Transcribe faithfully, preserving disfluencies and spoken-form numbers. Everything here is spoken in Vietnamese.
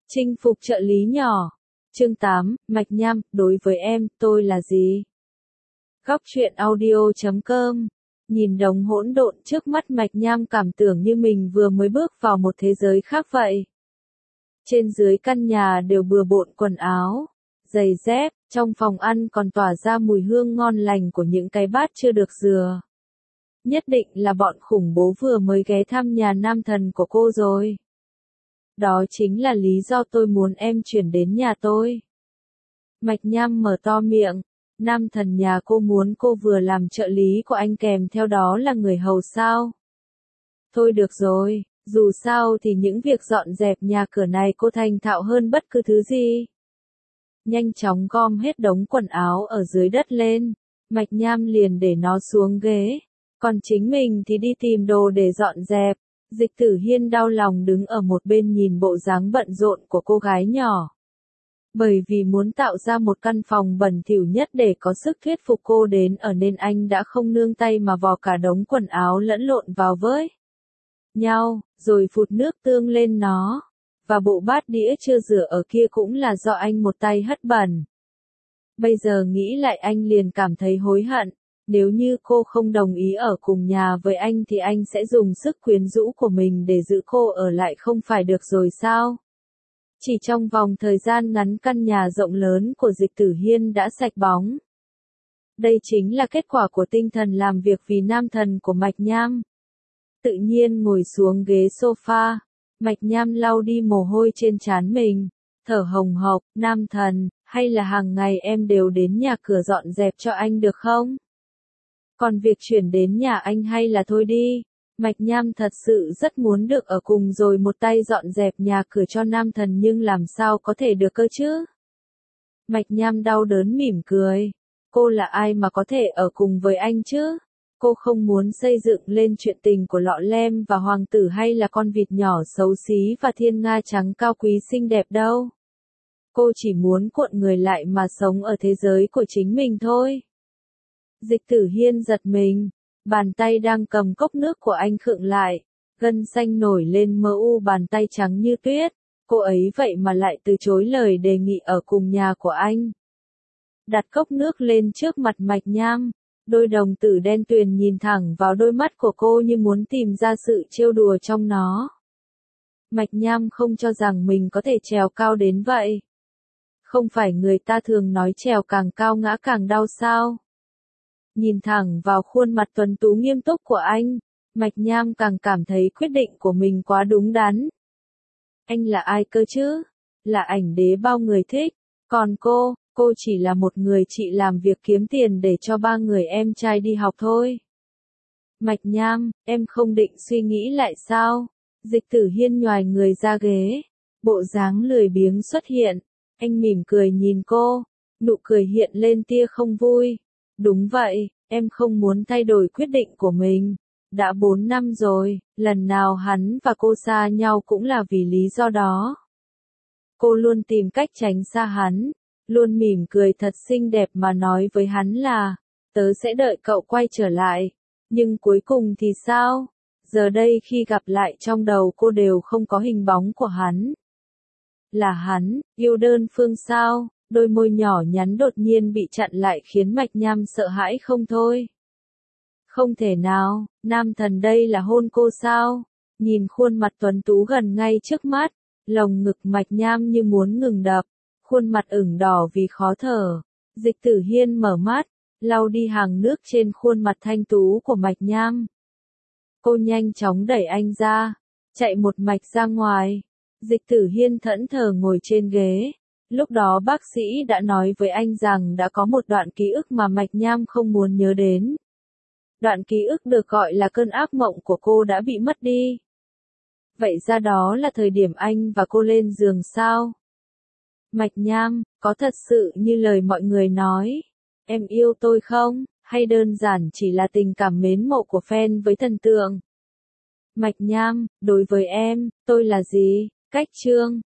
Chinh phục trợ lý nhỏ. Chương tám, Mạch Nham, đối với em, tôi là gì? Góc truyện audio chấm com. Nhìn đống hỗn độn trước mắt Mạch Nham cảm tưởng như mình vừa mới bước vào một thế giới khác vậy. Trên dưới căn nhà đều bừa bộn quần áo, giày dép, trong phòng ăn còn tỏa ra mùi hương ngon lành của những cái bát chưa được rửa. Nhất định là bọn khủng bố vừa mới ghé thăm nhà nam thần của cô rồi. Đó chính là lý do tôi muốn em chuyển đến nhà tôi. Mạch Nham mở to miệng, nam thần nhà cô muốn cô vừa làm trợ lý của anh kèm theo đó là người hầu sao? Thôi được rồi, dù sao thì những việc dọn dẹp nhà cửa này cô thành thạo hơn bất cứ thứ gì. Nhanh chóng gom hết đống quần áo ở dưới đất lên, Mạch Nham liền để nó xuống ghế, còn chính mình thì đi tìm đồ để dọn dẹp. Dịch Tử Hiên đau lòng đứng ở một bên nhìn bộ dáng bận rộn của cô gái nhỏ. Bởi vì muốn tạo ra một căn phòng bẩn thỉu nhất để có sức thuyết phục cô đến ở nên anh đã không nương tay mà vò cả đống quần áo lẫn lộn vào với nhau, rồi phụt nước tương lên nó. Và bộ bát đĩa chưa rửa ở kia cũng là do anh một tay hất bẩn. Bây giờ nghĩ lại anh liền cảm thấy hối hận. Nếu như cô không đồng ý ở cùng nhà với anh thì anh sẽ dùng sức quyến rũ của mình để giữ cô ở lại không phải được rồi sao? Chỉ trong vòng thời gian ngắn căn nhà rộng lớn của Dịch Tử Hiên đã sạch bóng. Đây chính là kết quả của tinh thần làm việc vì nam thần của Mạch Nham. Tự nhiên ngồi xuống ghế sofa, Mạch Nham lau đi mồ hôi trên trán mình, thở hồng hộc, nam thần, hay là hàng ngày em đều đến nhà cửa dọn dẹp cho anh được không? Còn việc chuyển đến nhà anh hay là thôi đi, Mạch Nham thật sự rất muốn được ở cùng rồi một tay dọn dẹp nhà cửa cho nam thần nhưng làm sao có thể được cơ chứ? Mạch Nham đau đớn mỉm cười, cô là ai mà có thể ở cùng với anh chứ? Cô không muốn xây dựng lên chuyện tình của lọ lem và hoàng tử hay là con vịt nhỏ xấu xí và thiên nga trắng cao quý xinh đẹp đâu. Cô chỉ muốn cuộn người lại mà sống ở thế giới của chính mình thôi. Dịch Tử Hiên giật mình, bàn tay đang cầm cốc nước của anh khựng lại, gân xanh nổi lên mờ u bàn tay trắng như tuyết, cô ấy vậy mà lại từ chối lời đề nghị ở cùng nhà của anh. Đặt cốc nước lên trước mặt Mạch Nham, đôi đồng tử đen tuyền nhìn thẳng vào đôi mắt của cô như muốn tìm ra sự trêu đùa trong nó. Mạch Nham không cho rằng mình có thể trèo cao đến vậy. Không phải người ta thường nói trèo càng cao ngã càng đau sao? Nhìn thẳng vào khuôn mặt tuấn tú nghiêm túc của anh, Mạch Nham càng cảm thấy quyết định của mình quá đúng đắn. Anh là ai cơ chứ? Là ảnh đế bao người thích. Còn cô, cô chỉ là một người chị làm việc kiếm tiền để cho ba người em trai đi học thôi. Mạch Nham, em không định suy nghĩ lại sao? Dịch Tử Hiên nhoài người ra ghế, bộ dáng lười biếng xuất hiện. Anh mỉm cười nhìn cô, nụ cười hiện lên tia không vui. Đúng vậy, em không muốn thay đổi quyết định của mình. Đã bốn năm rồi, lần nào hắn và cô xa nhau cũng là vì lý do đó. Cô luôn tìm cách tránh xa hắn, luôn mỉm cười thật xinh đẹp mà nói với hắn là, tớ sẽ đợi cậu quay trở lại. Nhưng cuối cùng thì sao? Giờ đây khi gặp lại trong đầu cô đều không có hình bóng của hắn. Là hắn, yêu đơn phương sao? Đôi môi nhỏ nhắn đột nhiên bị chặn lại khiến Mạch Nham sợ hãi không thôi. Không thể nào, nam thần đây là hôn cô sao? Nhìn khuôn mặt tuấn tú gần ngay trước mắt, lồng ngực Mạch Nham như muốn ngừng đập, khuôn mặt ửng đỏ vì khó thở. Dịch Tử Hiên mở mắt, lau đi hàng nước trên khuôn mặt thanh tú của Mạch Nham. Cô nhanh chóng đẩy anh ra, chạy một mạch ra ngoài. Dịch Tử Hiên thẫn thờ ngồi trên ghế. Lúc đó bác sĩ đã nói với anh rằng đã có một đoạn ký ức mà Mạch Nham không muốn nhớ đến. Đoạn ký ức được gọi là cơn ác mộng của cô đã bị mất đi. Vậy ra đó là thời điểm anh và cô lên giường sao? Mạch Nham, có thật sự như lời mọi người nói, em yêu tôi không? Hay đơn giản chỉ là tình cảm mến mộ của fan với thần tượng? Mạch Nham, đối với em, tôi là gì? Cách chương